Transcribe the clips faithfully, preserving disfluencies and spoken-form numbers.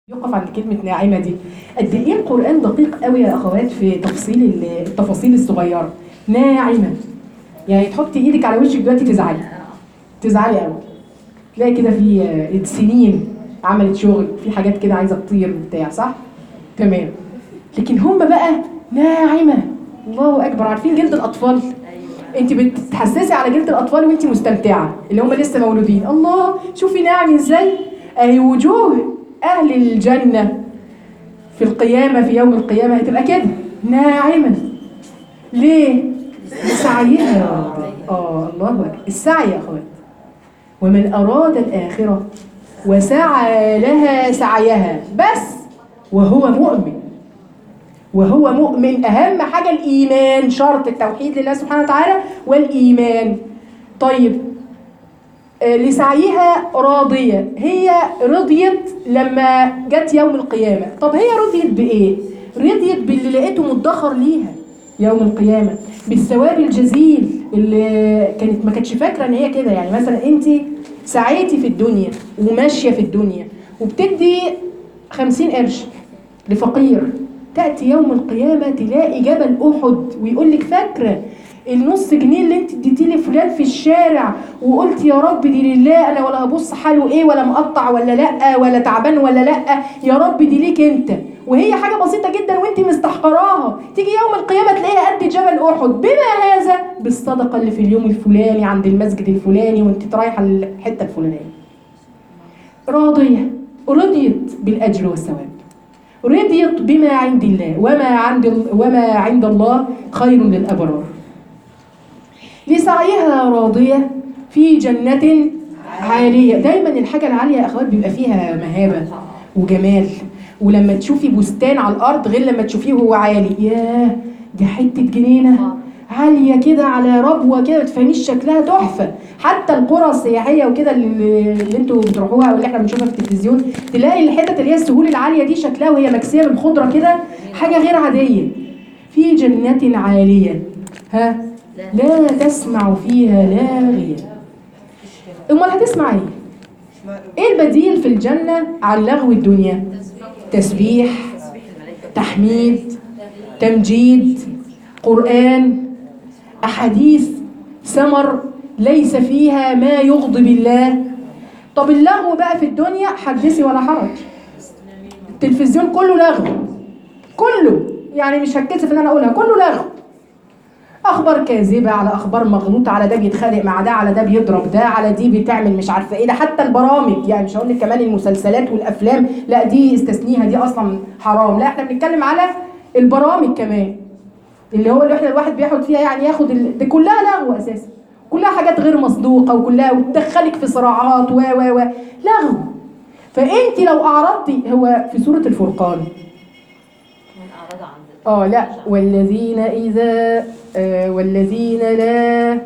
يقف عند كلمة ناعمة دي. قد ايه القرآن دقيق قوي يا اخوات في تفصيل التفاصيل الصغيرة. ناعمة يعني تحطي ايدك على وشك دلوقتي تزعلي تزعلي قوي، تلاقي كده في سنين عملت شغل في حاجات كده عايزة تطير بتاع، صح؟ تمام. لكن هم بقى ناعمة، الله اكبر. عارفين جلد الاطفال؟ انت بتتحسسي على جلد الاطفال وانت مستمتعة، اللي هم لسه مولودين. الله شوفي ناعم ازاي. اهي وجوه أهل الجنة في القيامة، في يوم القيامة هتبقى كده ناعمة. ليه؟ لسعيها. آه الله أكبر. السعي يا أخوات. ومن أراد الآخرة وسعى لها سعيها بس وهو مؤمن. وهو مؤمن. أهم حاجة الإيمان، شرط التوحيد لله سبحانه وتعالى والإيمان. طيب لسعيها راضية، هي رضيت لما جت يوم القيامة. طب هي رضيت بإيه؟ رضيت باللي لقيته مدخر ليها يوم القيامة، بالثواب الجزيل اللي كانت ما كانتش فاكرة ان هي كده. يعني مثلا انت سعيتي في الدنيا وماشية في الدنيا وبتدي خمسين قرش لفقير، تأتي يوم القيامة تلاقي جبل أحد ويقول لك فاكرة النص جنيه اللي انت اديتيه لفلان في الشارع وقلت يا رب دي لله، انا ولا هبص حاله ايه ولا مقطع ولا لا ولا تعبان ولا لا، يا رب دي ليك انت، وهي حاجه بسيطه جدا وانت مستحقراها. تيجي يوم القيامه تلاقيها قد جبل احد. بما هذا بالصدقه اللي في اليوم الفلاني عند المسجد الفلاني وانت رايحه الحته الفلانيه. راضيه، رضيت بالاجر والثواب، رضيت بما عند الله، وما عند وما عند الله خير للابرار. لسعيها راضية في جنة عالية. دايما الحاجة العالية يا أخوات بيبقى فيها مهابة وجمال، ولما تشوفي بستان على الأرض غير لما تشوفيه وهو عالي. ياه دي حتة جنينة عالية كده على ربوة كده، متفهميش شكلها تحفة. حتى القرى السياحية وكده اللي, اللي انتوا بتروحوها واللي احنا بنشوفها في التلفزيون، تلاقي الحتة اللي هي السهول العالية دي شكلها وهي مكسية بالخضرة كده حاجة غير عادية. في جنة عالية ها لا تسمع فيها لاغية. امال هتسمع ايه؟ ايه البديل في الجنة عن لغو الدنيا؟ تسبيح، تحميد، تمجيد، قرآن، أحاديث، ثمر ليس فيها ما يغضب الله. طب اللغو بقى في الدنيا حدثي ولا حرج. التلفزيون كله لغو، كله، يعني مش هتكسف ان انا اقولها، كله لغو. اخبار كاذبه على اخبار مغلوطه، على ده بيتخانق مع ده، على ده بيضرب ده، على دي بتعمل مش عارفه ايه. ده حتى البرامج، يعني مش هقول لك كمان المسلسلات والافلام، لا دي استثنيها، دي اصلا حرام. لا احنا بنتكلم على البرامج كمان، اللي هو اللي احنا الواحد بياخد فيها يعني ياخد ال... دي كلها لغو اساسا، كلها حاجات غير مصدوقه، وكلها وتدخلك في صراعات و و و لغو. فانت لو اعرضتي، هو في سوره الفرقان اه لا والذين اذا آه والذين لا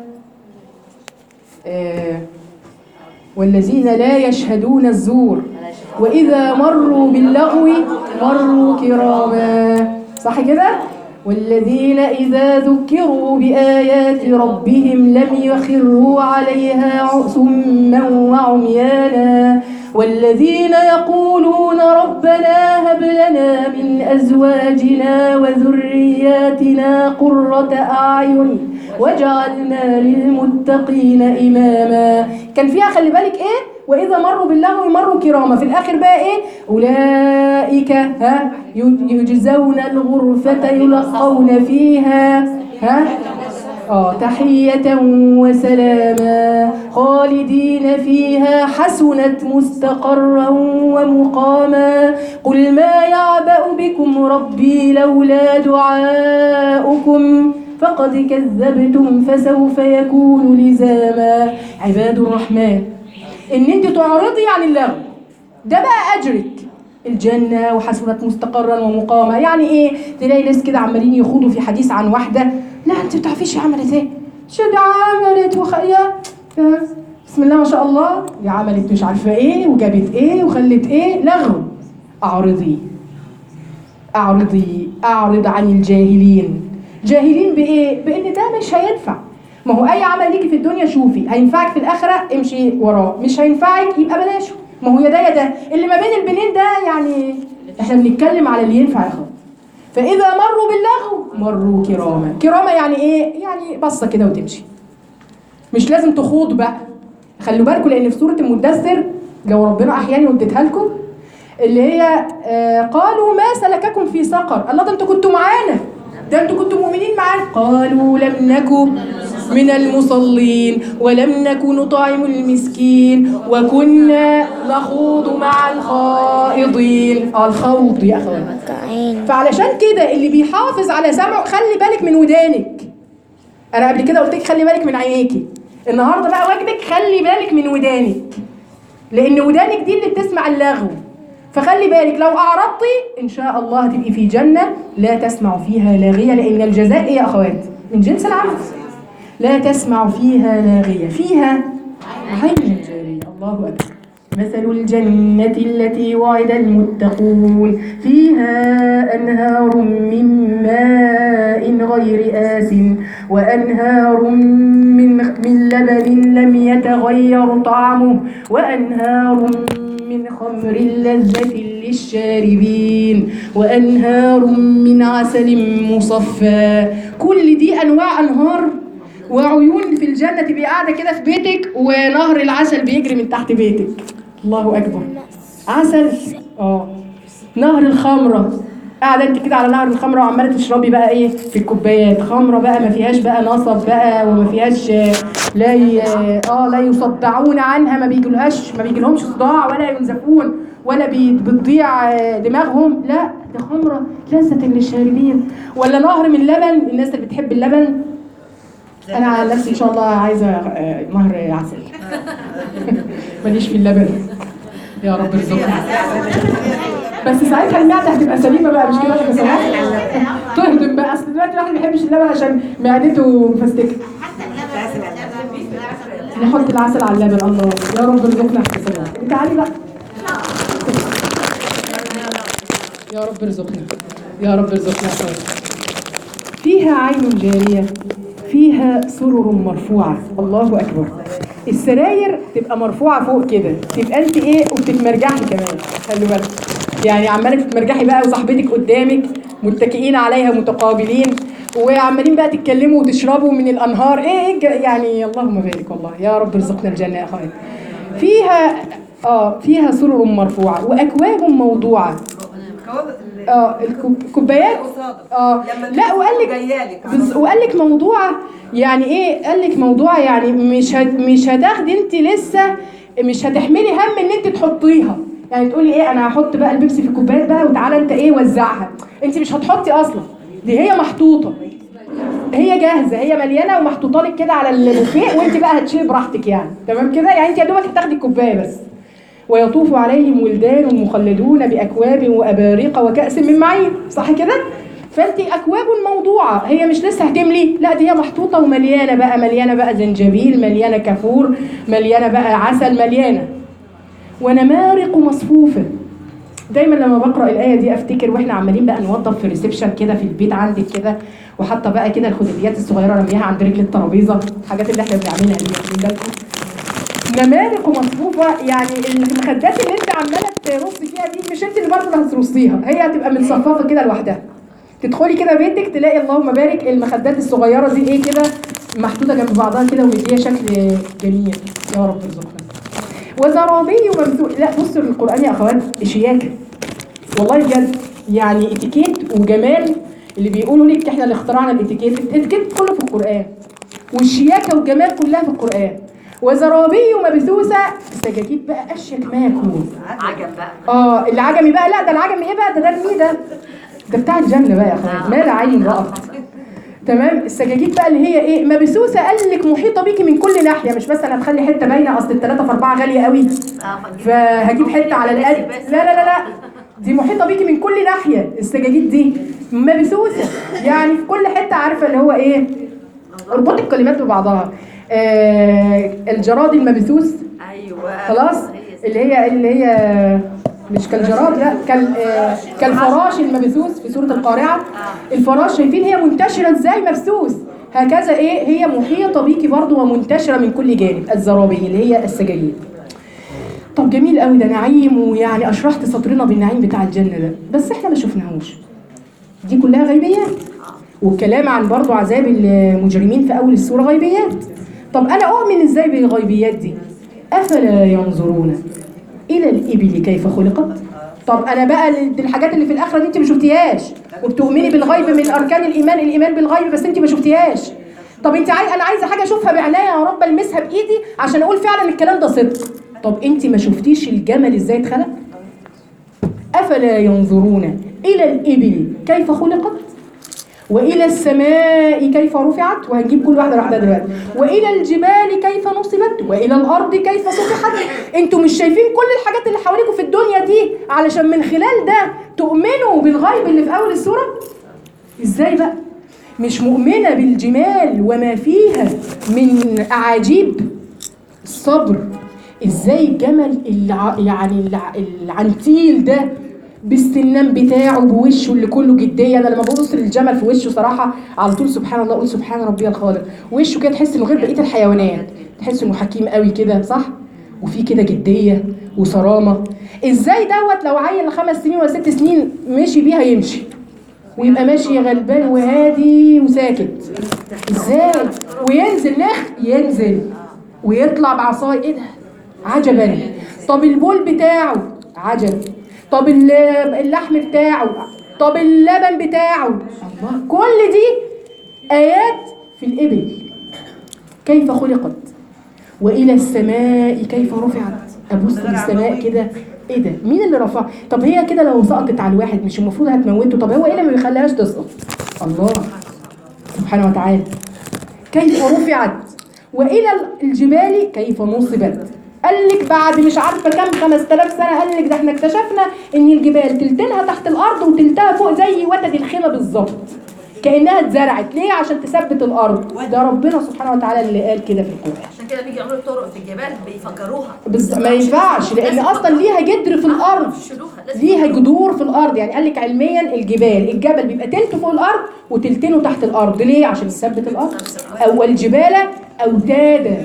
آه والذين لا يشهدون الزور واذا مروا باللغو مروا كراما، صح كده؟ والذين اذا ذكروا بايات ربهم لم يخروا عليها صما وعميانا والذين يقولون ربنا هب لنا من أزواجنا وذرياتنا قرة أعين واجعلنا للمتقين إماما. كان فيها خلي بالك إيه؟ وإذا مروا باللغو مروا كراما. في الآخر بقى إيه؟ أولئك ها يجزون الغرفة يلقون فيها ها آه تحية وسلاما خالدين فيها حسنت مستقرا ومقاما. قل ما يعبأ بكم ربي لولا دعاؤكم فقد كذبتم فسوف يكون لزاما. عباد الرحمن، ان انت تعرضي عن اللغو ده بقى اجرك الجنة وحسنت مستقرا ومقاما. يعني ايه؟ تلاقي ناس كده عمالين يخوضوا في حديث عن واحدة، لا انت بتعرفيش عملت ايه، شو دي عملت وخيا بسم الله ما شاء الله، دي عملت مش عارفه ايه وجابت ايه وخلت ايه. لغو. اعرضي اعرضي اعرض عن الجاهلين. جاهلين بايه؟ بان ده مش هينفع. ما هو اي عمل ليكي في الدنيا شوفي هينفعك في الاخره امشي وراه، مش هينفعك يبقى بلاشه. ما هو يا ده يا ده، اللي ما بين البنين ده يعني احنا بنتكلم على اللي ينفع يا اخوات. فاذا مروا باللغو مروا كراما. كراما يعني ايه؟ يعني بصه كده وتمشي، مش لازم تخوض بقى. خلوا بالكم لان في سوره المدثر لو ربنا احياني واديتها لكم اللي هي آه قالوا ما سلككم في سقر. الله، ده انتوا كنتوا معانا، ده انتوا كنتوا مؤمنين معانا. قالوا لم نكن من المصلين ولم نكن نطعم المسكين وكنا نخوض مع الخائضين. اه الخوض يا اخوان. فعلشان كده اللي بيحافظ على سمعه خلي بالك من ودانك. انا قبل كده قلت لك خلي بالك من عينيكي، النهارده بقى واجبك خلي بالك من ودانك، لان ودانك دي اللي بتسمع اللغو. فخلي بالك لو اعرضتي ان شاء الله هتبقي في جنه لا تسمع فيها لاغيه، لان الجزاء ايه يا اخوات؟ من جنس العمل. لا تسمع فيها لاغيه، فيها عين جاريه. الله اكبر. مثل الجنة التي وعد المتقون فيها أنهار من ماء غير آس وأنهار من من لبن لم يتغير طعمه وأنهار من خمر لذة للشاربين وأنهار من عسل مصفى. كل دي أنواع أنهار وعيون في الجنة. تبقي قاعدة كده في بيتك ونهر العسل بيجري من تحت بيتك. الله أكبر. عسل. اه نهر الخمرة، قاعدة انت كده على نهر الخمرة وعمالة تشربي بقى ايه في الكوبايات خمرة بقى ما فيهاش بقى نصب بقى وما فيهاش لا ي... اه لا يصدعون عنها، ما بيجيلهاش ما بيجيلهمش صداع ولا ينزفون ولا بي... بتضيع دماغهم، لا ده خمرة لذة للشاربين. ولا نهر من لبن، الناس اللي بتحب اللبن. انا على نفسي ان شاء الله عايزه نهر عسل ماليش في اللبن يا رب ارزقنا. بس ساعتها المعده هتبقى سليمه بقى، مش كده يا سماح؟ تهضم بقى. اصل دلوقتي الواحد ما بيحبش اللبن عشان معدته مفستكه. نحط العسل على اللبن. الله يا رب ارزقنا حسنات. تعالي بقى يا رب ارزقنا يا رب ارزقنا. فيها عين جاريه فيها سرر مرفوعه. الله اكبر. السراير تبقى مرفوعه فوق كده، تبقى انت ايه وبتتمرجحي كمان. خلي بالك يعني عماله تتمرجحي بقى وصاحبتك قدامك متكئين عليها متقابلين وعمالين بقى تتكلموا وتشربوا من الانهار. ايه ايه يعني اللهم بارك. والله يا رب ارزقنا الجنه يا اخوان. فيها اه فيها سرر مرفوعه واكواب موضوعه. اه الكوبايات. اه لا وقال لك وقال لك موضوعه يعني ايه؟ قال لك موضوعه يعني مش هت مش هتاخدي انت لسه، مش هتحملي هم ان انت تحطيها. يعني تقولي ايه انا هحط بقى البيبسي في الكوبايات بقى وتعالى انت ايه وزعها. انت مش هتحطي اصلا، دي هي محطوطه، هي جاهزه، هي مليانه ومحطوطه لك كده على البوفيه وانت بقى هتشيلي براحتك. يعني تمام كده. يعني انت يا دوبك هتاخدي الكوبايه بس. ويطوف عليهم ولدان مخلدون بأكواب وأباريق وكأس من معين. صح كده؟ فانت أكواب موضوعة، هي مش لسه هتملي، لا دي هي محطوطة ومليانة بقى، مليانة بقى زنجبيل، مليانة كافور، مليانة بقى عسل، مليانة. ونمارق مصفوفة. دايما لما بقرأ الآية دي أفتكر وإحنا عمالين بقى نوضب في ريسبشن كده في البيت عندك كده، وحاطة بقى كده الخدديات الصغيرة رميها عند رجل الترابيزة، الحاجات اللي إحنا بنعملها دي واخدين بالكم. نمارق مصفوفه يعني المخدات اللي انت عماله ترصي فيها دي مش انت اللي برضه اللي هترصيها، هي هتبقى متصففه كده لوحدها. تدخلي كده بيتك تلاقي اللهم بارك المخدات الصغيره دي ايه كده محطوطه جنب بعضها كده ومديها شكل جميل. يا رب ارزقنا. وزرابي ممثول. لا بصوا القران يا اخوات شياكه والله بجد، يعني اتيكيت وجمال. اللي بيقولوا لك احنا اللي اخترعنا الاتيكيت، الاتيكيت كله في القران والشياكه والجمال كلها في القران. وزرابي مبثوثه. السجاجيد بقى اشيك ما يكون. عجم بقى. اه العجمي بقى، لا ده العجمي ايه بقى؟ ده ده المي ده ده بتاع الجنه بقى يا اخوان، ما لا عين رأت. تمام. السجاجيد بقى اللي هي ايه؟ مبثوثه. قال لك محيطه بيكي من كل ناحيه، مش مثلا هتخلي حته باينه اصل الثلاثه في اربعه غاليه قوي فهجيب حته على القد. لا لا لا لا دي محيطه بيكي من كل ناحيه. السجاجيد دي مبثوثه يعني في كل حته. عارفه اللي هو ايه؟ اربطي الكلمات ببعضها. آه الجراد المبثوث. ايوه خلاص. اللي هي اللي هي مش كالجراد، لا كال آه كالفراش المبثوث في سوره القارعه. الفراش شايفين هي منتشره ازاي؟ مبثوث. هكذا ايه؟ هي محيطه بيكي برضه ومنتشره من كل جانب. الزرابي اللي هي السجاجيد. طب جميل قوي ده نعيم، ويعني اشرحت سطرنا بالنعيم بتاع الجنه ده، بس احنا ما شفناهوش. دي كلها غيبيات. والكلام عن برضو عذاب المجرمين في اول السوره غيبيات. طب انا اؤمن ازاي بالغيبيات دي؟ افلا ينظرون الى الابل كيف خلقت. طب انا بقى الحاجات اللي في الاخره دي انت ما شفتيهاش، وبتؤمني بالغيب من اركان الايمان، الايمان بالغيب، بس انت ما شفتيهاش. طب انت عايز، انا عايزه حاجه اشوفها بعناية يا رب، المسها بايدي عشان اقول فعلا الكلام ده صدق. طب انت ما شفتيش الجمل ازاي اتخلق؟ افلا ينظرون الى الابل كيف خلقت والى السماء كيف رفعت، وهنجيب كل واحده لوحدها دلوقتي، والى الجبال كيف نصبت، والى الارض كيف سطحت. انتوا مش شايفين كل الحاجات اللي حواليكم في الدنيا دي علشان من خلال ده تؤمنوا بالغيب اللي في اول السوره؟ ازاي بقى مش مؤمنه بالجمال وما فيها من اعاجيب الصبر؟ ازاي الجمل الع... يعني الع... العنتيل ده بالسنان بتاعه بوشه اللي كله جديه، انا لما ببص للجمل في وشه صراحه على طول سبحان الله اقول سبحان ربي الخالق. وشه كده تحس انه غير بقيه الحيوانات، تحس انه حكيم قوي كده، صح؟ وفي كده جديه وصرامه. ازاي دوت لو عيل خمس سنين ولا ست سنين مشي بيها يمشي ويبقى ماشي غلبان وهادي وساكت؟ ازاي؟ وينزل نخ ينزل ويطلع بعصايه، ايه ده؟ عجبا. طب البول بتاعه عجب، طب اللحم بتاعه، طب اللبن بتاعه، الله، كل دي آيات في الإبل كيف خلقت. وإلى السماء كيف رفعت. أبص للسماء كده، إيه ده؟ مين اللي رفعها؟ طب هي كده لو سقطت على الواحد مش المفروض هتموته؟ طب هو إيه اللي ما بيخليهاش تسقط؟ الله سبحانه وتعالى. كيف رفعت. وإلى الجبال كيف نصبت. قال لك بعد مش عارفه كام خمس تلاف سنه، قال لك ده احنا اكتشفنا ان الجبال تلتينها تحت الارض وتلتها فوق زي وتد الخيمه بالظبط، كانها اتزرعت. ليه؟ عشان تثبت الارض. ده ربنا سبحانه وتعالى اللي قال كده في القران. عشان كده بيجي يعملوا طرق في الجبال بيفجروها. بز... ما ينفعش، لان اصلا ليها جدر في الارض، ليها جذور في الارض. يعني قال لك علميا الجبال، الجبل بيبقى تلته فوق الارض وتلتينه تحت الارض. ليه؟ عشان يثبت الارض. او الجبال اوتادا.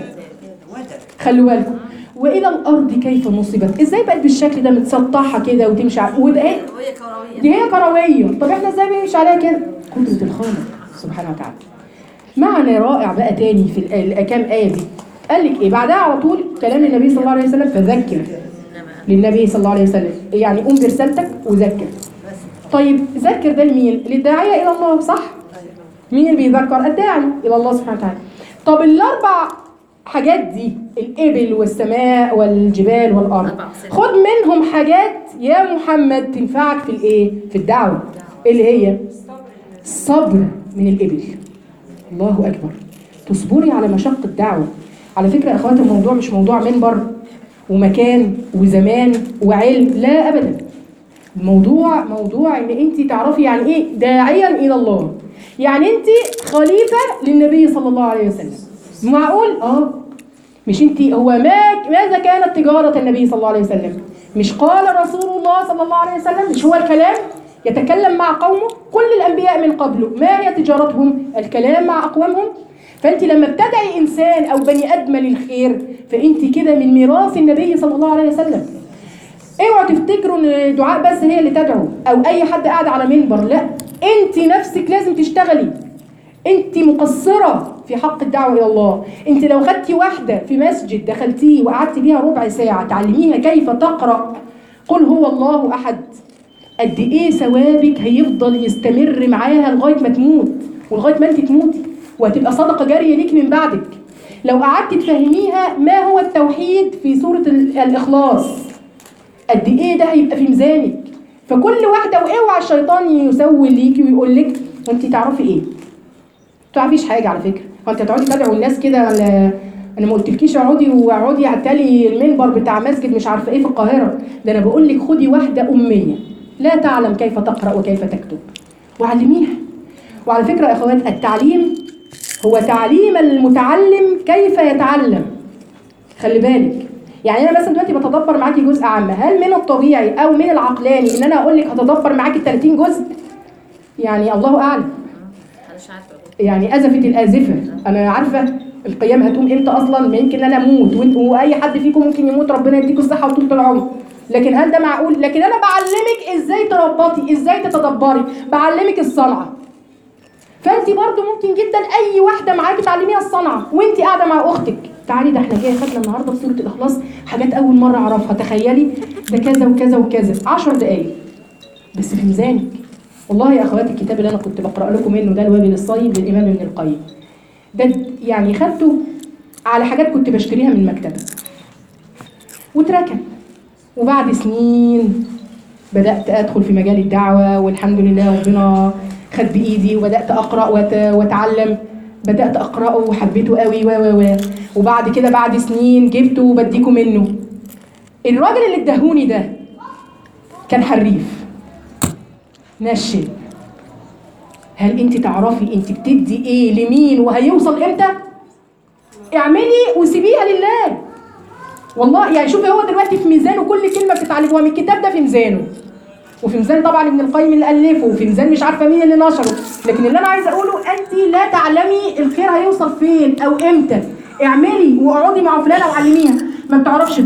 خلوا بالكم. والى الارض كيف نصبت. ازاي بقت بالشكل ده متسطحه كده وتمشي على وده ايه؟ دي هي كرويه. طب احنا ازاي بنمشي عليها كده؟ قدره الخالق سبحانه وتعالى. معنى رائع بقى تاني في كام ايه دي. قال لك ايه بعدها على طول؟ كلام النبي صلى الله عليه وسلم، فذكر للنبي صلى الله عليه وسلم، يعني قوم برسالتك وذكر. طيب ذكر ده لمين؟ للداعيه الى الله، صح؟ مين اللي بيذكر؟ الداعي الى الله سبحانه وتعالى. طب الاربع حاجات دي، الإبل والسماء والجبال والأرض، خد منهم حاجات يا محمد تنفعك في الإيه؟ في الدعوة. اللي هي الصبر من الإبل. الله أكبر. تصبري على مشق الدعوة. على فكرة يا أخوات الموضوع مش موضوع منبر ومكان وزمان وعلم، لا أبدا. الموضوع موضوع إن أنت تعرفي يعني إيه داعيا إلى الله. يعني أنت خليفة للنبي صلى الله عليه وسلم. معقول؟ اه مش انت هو ما ماذا كانت تجاره النبي صلى الله عليه وسلم؟ مش قال رسول الله صلى الله عليه وسلم؟ مش هو الكلام؟ يتكلم مع قومه. كل الانبياء من قبله ما هي تجارتهم؟ الكلام مع اقوامهم. فانت لما بتدعي انسان او بني ادم للخير فانت كده من ميراث النبي صلى الله عليه وسلم. اوعوا تفتكروا ان دعاء بس هي اللي تدعو او اي حد قاعد على منبر، لا، انت نفسك لازم تشتغلي. انت مقصره في حق الدعوه الى الله. انت لو خدتي واحده في مسجد دخلتيه وقعدتي بيها ربع ساعه تعلميها كيف تقرا قل هو الله احد، قد ايه ثوابك هيفضل يستمر معاها لغايه ما تموت ولغايه ما انت تموتي، وهتبقى صدقه جاريه ليك من بعدك. لو قعدت تفهميها ما هو التوحيد في سوره الاخلاص قد ايه ده هيبقى في ميزانك. فكل واحده، واوعى الشيطان يسول ليكي ويقول لك وانت تعرفي ايه؟ ما تعرفيش حاجه على فكره. وانت تقعدي تدعوا الناس كده، انا ما قلتلكيش اقعدي واقعدي اعتلي المنبر بتاع مسجد مش عارفه ايه في القاهره، ده انا بقول لك خدي واحده اميه لا تعلم كيف تقرا وكيف تكتب وعلميها. وعلى فكره يا اخوات التعليم هو تعليم المتعلم كيف يتعلم. خلي بالك، يعني انا مثلا دلوقتي بتدبر معاكي جزء عامه، هل من الطبيعي او من العقلاني ان انا اقول لك هتدبر معاكي ثلاثين جزء؟ يعني الله اعلم. يعني ازفت الازفه، انا عارفه القيامة هتقوم امتى اصلا؟ ما يمكن انا اموت وانت واي حد فيكم ممكن يموت، ربنا يديكم الصحة وطول العمر، لكن هل ده معقول؟ لكن انا بعلمك ازاي تربطي، ازاي تتدبري، بعلمك الصنعة. فانت برضو ممكن جدا اي واحده معاكي تعلميها الصنعه وانت قاعده مع اختك. تعالي ده احنا جاي خدنا النهارده في سوره الاخلاص حاجات اول مره اعرفها، تخيلي ده كذا وكذا وكذا، عشر دقايق بس في ميزانك. والله يا اخواتي الكتاب اللي انا كنت بقرا لكم منه ده الوابل الصيب للامام ابن القيم، ده يعني خدته على حاجات كنت بشتريها من المكتبه واتركن، وبعد سنين بدات ادخل في مجال الدعوه والحمد لله ربنا خد بايدي وبدات اقرا واتعلم، بدات اقراه وحبيته قوي و و و وبعد كده بعد سنين جبته وبديكم منه. الراجل اللي اداهوني ده كان حريف نشن. هل انت تعرفي انت بتدي ايه لمين وهيوصل امتى؟ اعملي وسيبيها لله. والله يعني شوفي هو دلوقتي في ميزانه كل كلمه بتتعلموها من الكتاب ده في ميزانه، وفي ميزان طبعا ابن القيم اللي الفه، وفي ميزان مش عارفه مين اللي نشره، لكن اللي انا عايزه اقوله انت لا تعلمي الخير هيوصل فين او امتى. اعملي واقعدي مع فلانه وعلميها، ما بتعرفش